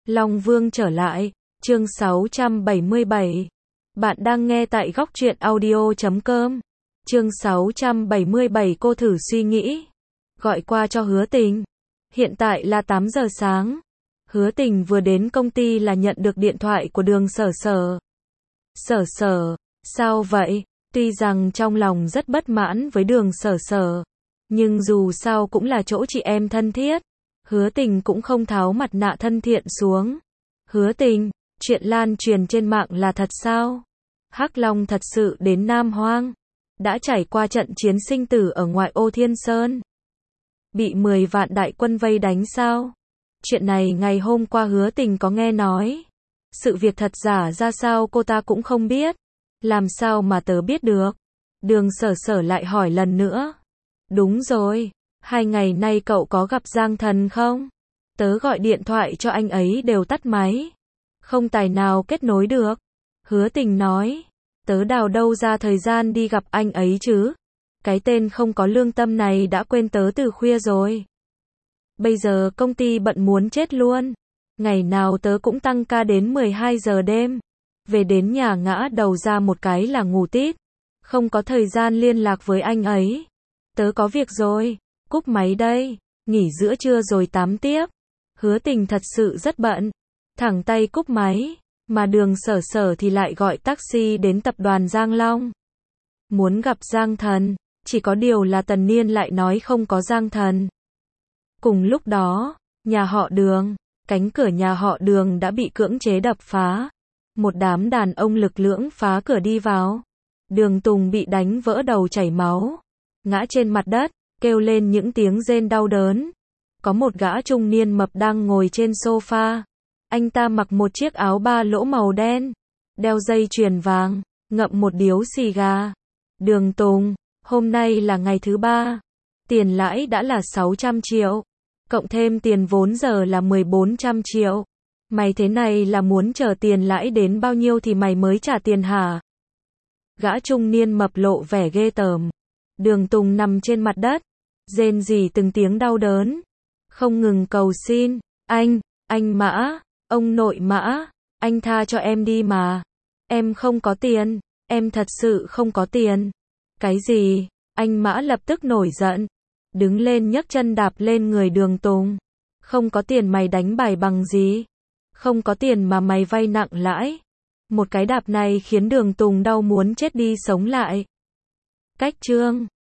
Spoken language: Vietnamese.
Long Vương trở lại, chương 677. Bạn đang nghe tại góc truyện audio.com. Chương 677 cô thử suy nghĩ. Gọi qua cho Hứa Tình. Hiện tại là 8 giờ sáng. Hứa Tình vừa đến công ty là nhận được điện thoại của Đường Sở Sở. Sở Sở, sao vậy? Tuy rằng trong lòng rất bất mãn với Đường Sở Sở, nhưng dù sao cũng là chỗ chị em thân thiết. Hứa Tình cũng không tháo mặt nạ thân thiện xuống. Hứa Tình, chuyện lan truyền trên mạng là thật sao? Hắc Long thật sự đến Nam Hoang, đã trải qua trận chiến sinh tử ở ngoại ô Thiên Sơn, bị 10 vạn đại quân vây đánh sao? Chuyện này ngày hôm qua Hứa Tình có nghe nói. Sự việc thật giả ra sao cô ta cũng không biết. Làm sao mà tớ biết được? Đường Sở Sở lại hỏi lần nữa. Đúng rồi, 2 ngày nay cậu có gặp Giang Thần không? Tớ gọi điện thoại cho anh ấy đều tắt máy, không tài nào kết nối được. Hứa Tình nói, tớ đào đâu ra thời gian đi gặp anh ấy chứ? Cái tên không có lương tâm này đã quên tớ từ khuya rồi. Bây giờ công ty bận muốn chết luôn. Ngày nào tớ cũng tăng ca đến 12 giờ đêm. Về đến nhà ngã đầu ra một cái là ngủ tít. Không có thời gian liên lạc với anh ấy. Tớ có việc rồi, cúp máy đây, nghỉ giữa trưa rồi tám tiếp. Hứa Tình thật sự rất bận, thẳng tay cúp máy, mà Đường Sở Sở thì lại gọi taxi đến tập đoàn Giang Long. Muốn gặp Giang Thần, chỉ có điều là Tần Niên lại nói không có Giang Thần. Cùng lúc đó, nhà họ Đường, cánh cửa nhà họ Đường đã bị cưỡng chế đập phá. Một đám đàn ông lực lưỡng phá cửa đi vào. Đường Tùng bị đánh vỡ đầu chảy máu, ngã trên mặt đất, kêu lên những tiếng rên đau đớn. Có một gã trung niên mập đang ngồi trên sofa. Anh ta mặc một chiếc áo ba lỗ màu đen, đeo dây chuyền vàng, ngậm một điếu xì gà. Đường Tùng, hôm nay là ngày thứ 3. Tiền lãi đã là 600 triệu. Cộng thêm tiền vốn giờ là 1400 triệu. Mày thế này là muốn chờ tiền lãi đến bao nhiêu thì mày mới trả tiền hả? Gã trung niên mập lộ vẻ ghê tởm. Đường Tùng nằm trên mặt đất, rên rỉ từng tiếng đau đớn, không ngừng cầu xin, anh Mã, ông nội Mã, anh tha cho em đi mà. Em không có tiền, em thật sự không có tiền. Cái gì? Anh Mã lập tức nổi giận, đứng lên nhấc chân đạp lên người Đường Tùng. Không có tiền mày đánh bài bằng gì? Không có tiền mà mày vay nặng lãi. Một cái đạp này khiến Đường Tùng đau muốn chết đi sống lại. Cách chương